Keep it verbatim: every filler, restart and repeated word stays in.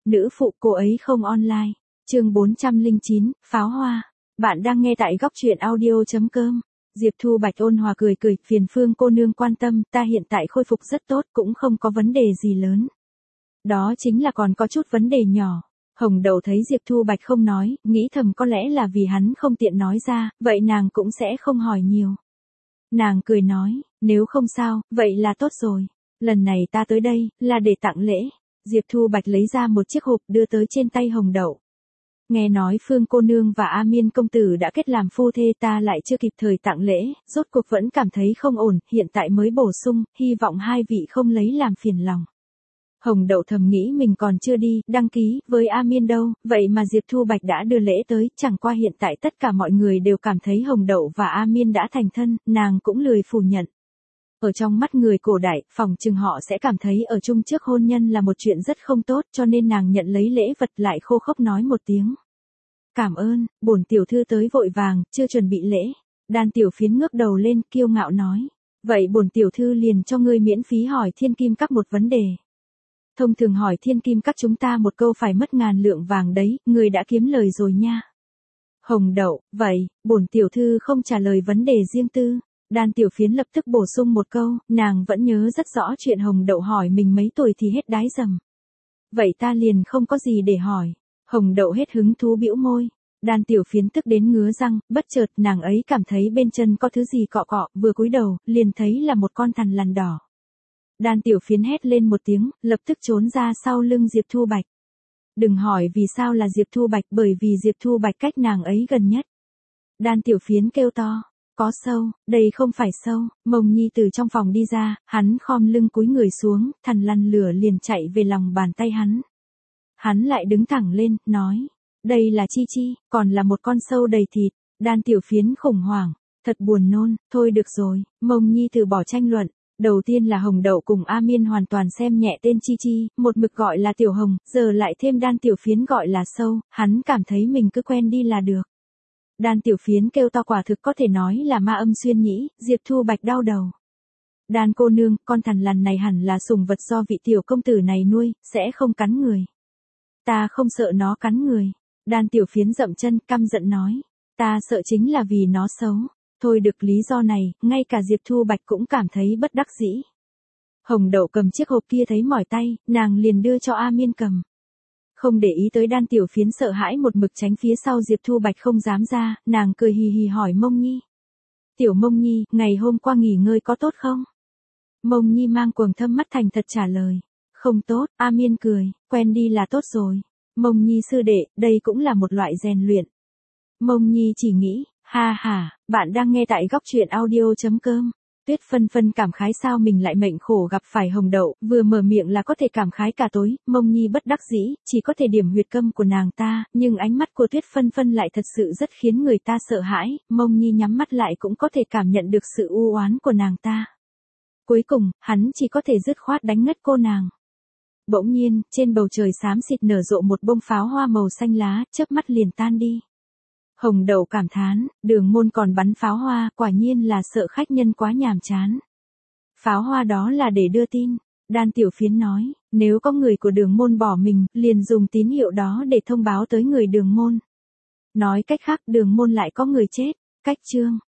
Nữ phụ cô ấy không online. Chương bốn trăm lẻ chín, pháo hoa. Bạn đang nghe tại góc truyện audio chấm com. Diệp Thu Bạch ôn hòa cười cười, phiền Phương cô nương quan tâm, ta hiện tại khôi phục rất tốt, cũng không có vấn đề gì lớn. Đó chính là còn có chút vấn đề nhỏ. Hồng Đậu thấy Diệp Thu Bạch không nói, nghĩ thầm có lẽ là vì hắn không tiện nói ra, vậy nàng cũng sẽ không hỏi nhiều. Nàng cười nói, nếu không sao, vậy là tốt rồi. Lần này ta tới đây, là để tặng lễ. Diệp Thu Bạch lấy ra một chiếc hộp đưa tới trên tay Hồng Đậu. Nghe nói Phương cô nương và A Miên công tử đã kết làm phu thê, ta lại chưa kịp thời tặng lễ, rốt cuộc vẫn cảm thấy không ổn, hiện tại mới bổ sung, hy vọng hai vị không lấy làm phiền lòng. Hồng Đậu thầm nghĩ mình còn chưa đi, đăng ký, với A Miên đâu, vậy mà Diệp Thu Bạch đã đưa lễ tới, chẳng qua hiện tại tất cả mọi người đều cảm thấy Hồng Đậu và A Miên đã thành thân, nàng cũng lười phủ nhận. Ở trong mắt người cổ đại, phỏng chừng họ sẽ cảm thấy ở chung trước hôn nhân là một chuyện rất không tốt, cho nên nàng nhận lấy lễ vật lại khô khốc nói một tiếng. Cảm ơn, bổn tiểu thư tới vội vàng, chưa chuẩn bị lễ. Đan Tiểu Phiến ngước đầu lên, kiêu ngạo nói. Vậy bổn tiểu thư liền cho ngươi miễn phí hỏi Thiên Kim Các một vấn đề. Thông thường hỏi Thiên Kim Các chúng ta một câu phải mất ngàn lượng vàng đấy, ngươi đã kiếm lời rồi nha. Hồng Đậu, vậy, bổn tiểu thư không trả lời vấn đề riêng tư. Đan Tiểu Phiến lập tức bổ sung một câu, nàng vẫn nhớ rất rõ chuyện Hồng Đậu hỏi mình mấy tuổi thì hết đái dầm. Vậy ta liền không có gì để hỏi. Hồng Đậu hết hứng thú bĩu môi. Đan Tiểu Phiến tức đến ngứa răng, bất chợt nàng ấy cảm thấy bên chân có thứ gì cọ cọ, vừa cúi đầu, liền thấy là một con thằn lằn đỏ. Đan Tiểu Phiến hét lên một tiếng, lập tức trốn ra sau lưng Diệp Thu Bạch. Đừng hỏi vì sao là Diệp Thu Bạch, bởi vì Diệp Thu Bạch cách nàng ấy gần nhất. Đan Tiểu Phiến kêu to. Có sâu, đây không phải sâu. Mông Nhi từ trong phòng đi ra, hắn khom lưng cúi người xuống, thằn lằn lửa liền chạy về lòng bàn tay hắn. Hắn lại đứng thẳng lên, nói, đây là Chi Chi, còn là một con sâu đầy thịt. Đan Tiểu Phiến khủng hoảng, thật buồn nôn, thôi được rồi. Mông Nhi từ bỏ tranh luận. Đầu tiên là Hồng Đậu cùng A Miên hoàn toàn xem nhẹ tên Chi Chi, một mực gọi là Tiểu Hồng, giờ lại thêm Đan Tiểu Phiến gọi là sâu, hắn cảm thấy mình cứ quen đi là được. Đan Tiểu Phiến kêu to quả thực có thể nói là ma âm xuyên nhĩ, Diệp Thu Bạch đau đầu. Đan cô nương, con thằn lằn này hẳn là sủng vật do vị tiểu công tử này nuôi, sẽ không cắn người. Ta không sợ nó cắn người. Đan Tiểu Phiến dậm chân, căm giận nói. Ta sợ chính là vì nó xấu. Thôi được, lý do này, ngay cả Diệp Thu Bạch cũng cảm thấy bất đắc dĩ. Hồng Đậu cầm chiếc hộp kia thấy mỏi tay, nàng liền đưa cho A Miên cầm. Không để ý tới Đan Tiểu Phiến sợ hãi một mực tránh phía sau Diệp Thu Bạch không dám ra, nàng cười hì hì hỏi Mông Nhi. Tiểu Mông Nhi, ngày hôm qua nghỉ ngơi có tốt không? Mông Nhi mang quầng thâm mắt thành thật trả lời. Không tốt, A Miên cười, quen đi là tốt rồi. Mông Nhi sư đệ, đây cũng là một loại rèn luyện. Mông Nhi chỉ nghĩ, ha ha, bạn đang nghe tại góc truyện audio chấm com. Tuyết Phân Phân cảm khái sao mình lại mệnh khổ gặp phải Hồng Đậu, vừa mở miệng là có thể cảm khái cả tối, Mông Nhi bất đắc dĩ, chỉ có thể điểm huyệt câm của nàng ta, nhưng ánh mắt của Tuyết Phân Phân lại thật sự rất khiến người ta sợ hãi, Mông Nhi nhắm mắt lại cũng có thể cảm nhận được sự u oán của nàng ta. Cuối cùng, hắn chỉ có thể dứt khoát đánh ngất cô nàng. Bỗng nhiên, trên bầu trời xám xịt nở rộ một bông pháo hoa màu xanh lá, chớp mắt liền tan đi. Hồng Đậu cảm thán, Đường Môn còn bắn pháo hoa, quả nhiên là sợ khách nhân quá nhàm chán. Pháo hoa đó là để đưa tin. Đan Tiểu Phiến nói, nếu có người của Đường Môn bỏ mình, liền dùng tín hiệu đó để thông báo tới người Đường Môn. Nói cách khác, Đường Môn lại có người chết. Cách chương.